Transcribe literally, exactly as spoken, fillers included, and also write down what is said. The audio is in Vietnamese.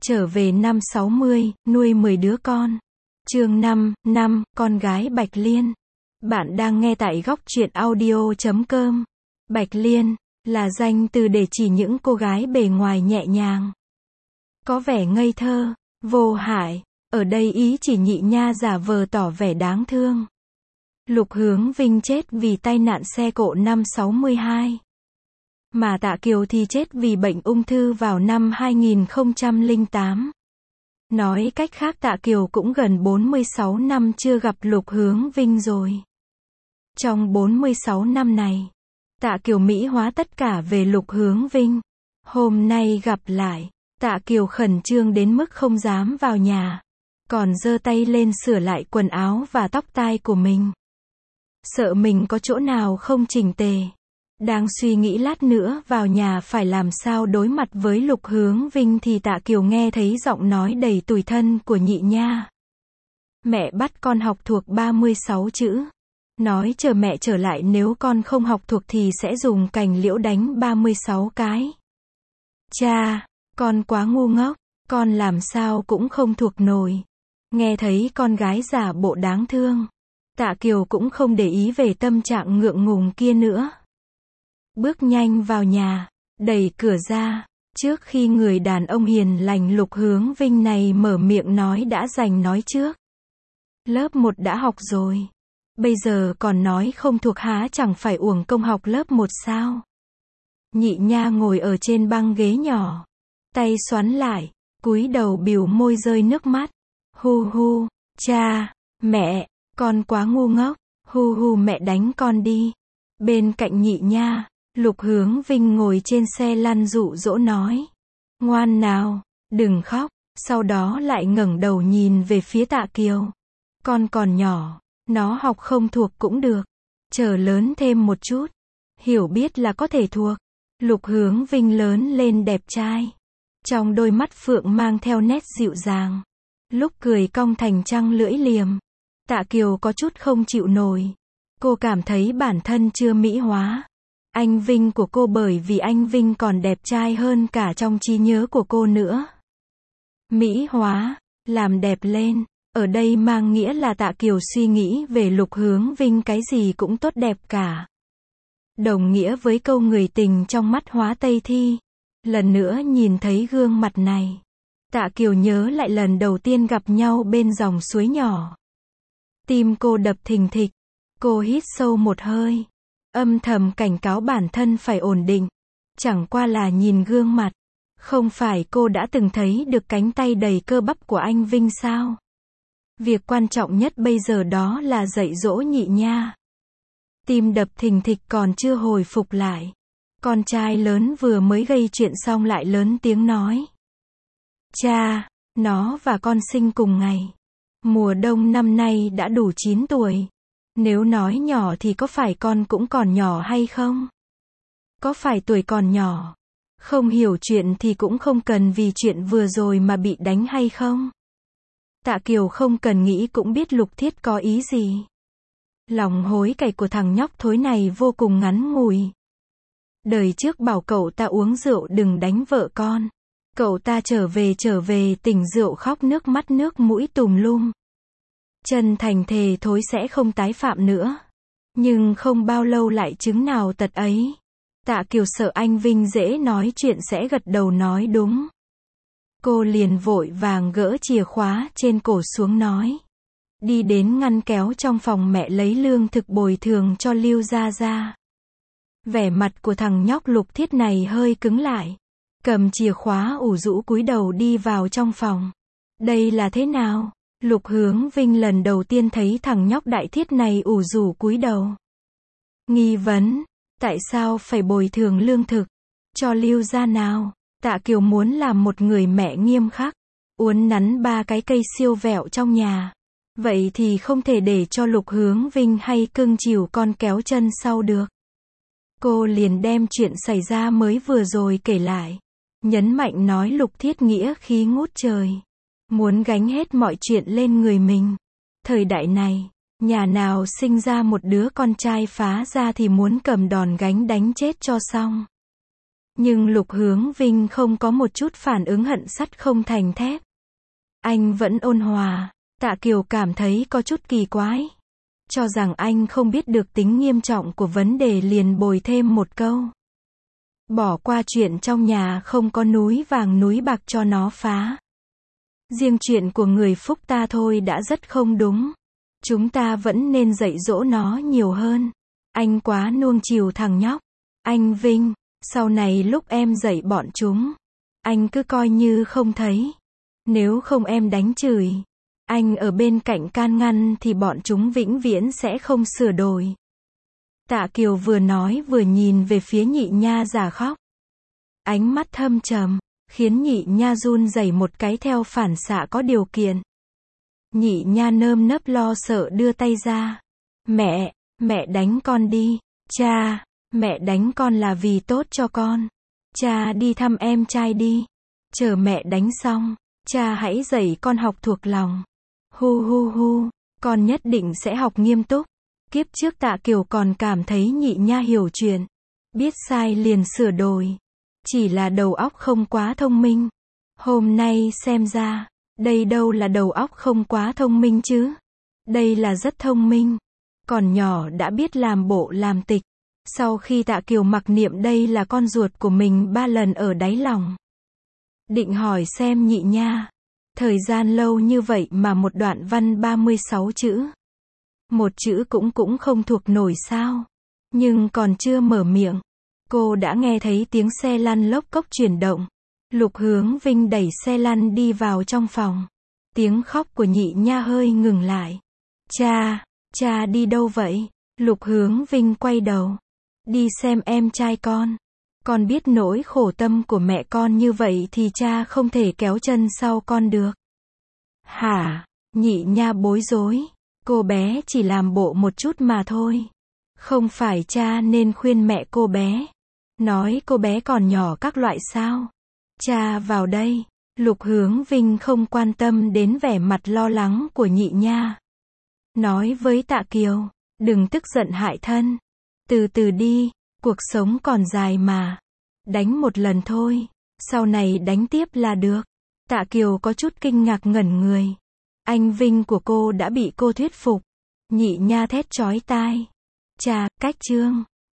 Trở về năm sáu mươi, nuôi mười đứa con. Chương năm, năm, con gái Bạch Liên. Bạn đang nghe tại góc truyện audio chấm com. Bạch Liên là danh từ để chỉ những cô gái bề ngoài nhẹ nhàng, có vẻ ngây thơ, vô hại. Ở đây ý chỉ nhị nha giả vờ tỏ vẻ đáng thương. Lục Hướng Vinh chết vì tai nạn xe cộ năm sáu mươi hai. Mà Tạ Kiều thì chết vì bệnh ung thư vào năm hai nghìn không trăm lẻ tám. Nói cách khác Tạ Kiều cũng gần bốn mươi sáu năm chưa gặp Lục Hướng Vinh rồi. Trong bốn mươi sáu năm này, Tạ Kiều mỹ hóa tất cả về Lục Hướng Vinh. Hôm nay gặp lại, Tạ Kiều khẩn trương đến mức không dám vào nhà, còn giơ tay lên sửa lại quần áo và tóc tai của mình. Sợ mình có chỗ nào không chỉnh tề. Đang suy nghĩ lát nữa vào nhà phải làm sao đối mặt với Lục Hướng Vinh thì Tạ Kiều nghe thấy giọng nói đầy tủi thân của nhị nha. Mẹ bắt con học thuộc ba mươi sáu chữ. Nói chờ mẹ trở lại nếu con không học thuộc thì sẽ dùng cành liễu đánh ba mươi sáu cái. Cha, con quá ngu ngốc, con làm sao cũng không thuộc nổi. Nghe thấy con gái giả bộ đáng thương, Tạ Kiều cũng không để ý về tâm trạng ngượng ngùng kia nữa. Bước nhanh vào nhà, đẩy cửa ra, trước khi người đàn ông hiền lành Lục Hướng Vinh này mở miệng nói đã giành nói trước. Lớp một đã học rồi, bây giờ còn nói không thuộc há chẳng phải uổng công học lớp một sao? Nhị nha ngồi ở trên băng ghế nhỏ, tay xoắn lại, cúi đầu bỉu môi rơi nước mắt. Hu hu, cha, mẹ, con quá ngu ngốc, hu hu mẹ đánh con đi. Bên cạnh nhị nha, Lục Hướng Vinh ngồi trên xe lăn dụ dỗ nói. Ngoan nào, đừng khóc, sau đó lại ngẩng đầu nhìn về phía Tạ Kiều. Con còn nhỏ, nó học không thuộc cũng được. Chờ lớn thêm một chút, hiểu biết là có thể thuộc. Lục Hướng Vinh lớn lên đẹp trai. Trong đôi mắt phượng mang theo nét dịu dàng. Lúc cười cong thành trăng lưỡi liềm. Tạ Kiều có chút không chịu nổi. Cô cảm thấy bản thân chưa mỹ hóa anh Vinh của cô bởi vì anh Vinh còn đẹp trai hơn cả trong trí nhớ của cô nữa. Mỹ hóa, làm đẹp lên, ở đây mang nghĩa là Tạ Kiều suy nghĩ về Lục Hướng Vinh cái gì cũng tốt đẹp cả. Đồng nghĩa với câu người tình trong mắt hóa Tây Thi. Lần nữa nhìn thấy gương mặt này, Tạ Kiều nhớ lại lần đầu tiên gặp nhau bên dòng suối nhỏ. Tim cô đập thình thịch, cô hít sâu một hơi. Âm thầm cảnh cáo bản thân phải ổn định. Chẳng qua là nhìn gương mặt. Không phải cô đã từng thấy được cánh tay đầy cơ bắp của anh Vinh sao? Việc quan trọng nhất bây giờ đó là dạy dỗ nhị nha. Tim đập thình thịch còn chưa hồi phục lại. Con trai lớn vừa mới gây chuyện xong lại lớn tiếng nói. Cha, nó và con sinh cùng ngày. Mùa đông năm nay đã đủ chín tuổi. Nếu nói nhỏ thì có phải con cũng còn nhỏ hay không? Có phải tuổi còn nhỏ, không hiểu chuyện thì cũng không cần vì chuyện vừa rồi mà bị đánh hay không? Tạ Kiều không cần nghĩ cũng biết Lục Thiết có ý gì. Lòng hối cải của thằng nhóc thối này vô cùng ngắn ngủi. Đời trước bảo cậu ta uống rượu đừng đánh vợ con. Cậu ta trở về trở về tỉnh rượu khóc nước mắt nước mũi tùm lum. Chân thành thề thối sẽ không tái phạm nữa. Nhưng không bao lâu lại chứng nào tật ấy. Tạ Kiều sợ anh Vinh dễ nói chuyện sẽ gật đầu nói đúng. Cô liền vội vàng gỡ chìa khóa trên cổ xuống nói. Đi đến ngăn kéo trong phòng mẹ lấy lương thực bồi thường cho Lưu Gia Gia. Vẻ mặt của thằng nhóc Lục Thiết này hơi cứng lại. Cầm chìa khóa ủ rũ cúi đầu đi vào trong phòng. Đây là thế nào? Lục Hướng Vinh lần đầu tiên thấy thằng nhóc đại thiết này ủ rũ cúi đầu. Nghi vấn, tại sao phải bồi thường lương thực? Cho Lưu gia nào? Tạ Kiều muốn làm một người mẹ nghiêm khắc, uốn nắn ba cái cây siêu vẹo trong nhà. Vậy thì không thể để cho Lục Hướng Vinh hay cưng chiều con kéo chân sau được. Cô liền đem chuyện xảy ra mới vừa rồi kể lại. Nhấn mạnh nói Lục Thiết nghĩa khí ngút trời. Muốn gánh hết mọi chuyện lên người mình. Thời đại này, nhà nào sinh ra một đứa con trai phá ra thì muốn cầm đòn gánh đánh chết cho xong. Nhưng Lục Hướng Vinh không có một chút phản ứng hận sắt không thành thép. Anh vẫn ôn hòa. Tạ Kiều cảm thấy có chút kỳ quái. Cho rằng anh không biết được tính nghiêm trọng của vấn đề liền bồi thêm một câu. Bỏ qua chuyện trong nhà không có núi vàng núi bạc cho nó phá. Riêng chuyện của người Phúc ta thôi đã rất không đúng. Chúng ta vẫn nên dạy dỗ nó nhiều hơn. Anh quá nuông chiều thằng nhóc. Anh Vinh, sau này lúc em dạy bọn chúng, anh cứ coi như không thấy. Nếu không em đánh chửi. Anh ở bên cạnh can ngăn thì bọn chúng vĩnh viễn sẽ không sửa đổi. Tạ Kiều vừa nói vừa nhìn về phía Nhị Nha giả khóc. Ánh mắt thâm trầm, khiến Nhị Nha run rẩy một cái theo phản xạ có điều kiện. Nhị Nha nơm nớp lo sợ đưa tay ra. Mẹ, mẹ đánh con đi. Cha, mẹ đánh con là vì tốt cho con. Cha đi thăm em trai đi. Chờ mẹ đánh xong, cha hãy dạy con học thuộc lòng. Hu hu hu, con nhất định sẽ học nghiêm túc. Kiếp trước Tạ Kiều còn cảm thấy Nhị Nha hiểu chuyện. Biết sai liền sửa đổi. Chỉ là đầu óc không quá thông minh. Hôm nay xem ra, đây đâu là đầu óc không quá thông minh chứ. Đây là rất thông minh. Còn nhỏ đã biết làm bộ làm tịch. Sau khi Tạ Kiều mặc niệm đây là con ruột của mình ba lần ở đáy lòng. Định hỏi xem Nhị Nha. Thời gian lâu như vậy mà một đoạn văn ba mươi sáu chữ. Một chữ cũng cũng không thuộc nổi sao. Nhưng còn chưa mở miệng. Cô đã nghe thấy tiếng xe lăn lốc cốc chuyển động. Lục Hướng Vinh đẩy xe lăn đi vào trong phòng. Tiếng khóc của Nhị Nha hơi ngừng lại. Cha, cha đi đâu vậy? Lục Hướng Vinh quay đầu. Đi xem em trai con. Con biết nỗi khổ tâm của mẹ con như vậy thì cha không thể kéo chân sau con được. Hả? Nhị Nha bối rối. Cô bé chỉ làm bộ một chút mà thôi. Không phải cha nên khuyên mẹ cô bé. Nói cô bé còn nhỏ các loại sao? Cha vào đây. Lục Hướng Vinh không quan tâm đến vẻ mặt lo lắng của Nhị Nha. Nói với Tạ Kiều, đừng tức giận hại thân. Từ từ đi, cuộc sống còn dài mà. Đánh một lần thôi, sau này đánh tiếp là được. Tạ Kiều có chút kinh ngạc ngẩn người. Anh Vinh của cô đã bị cô thuyết phục. Nhị Nha thét chói tai. Cha, cách chương.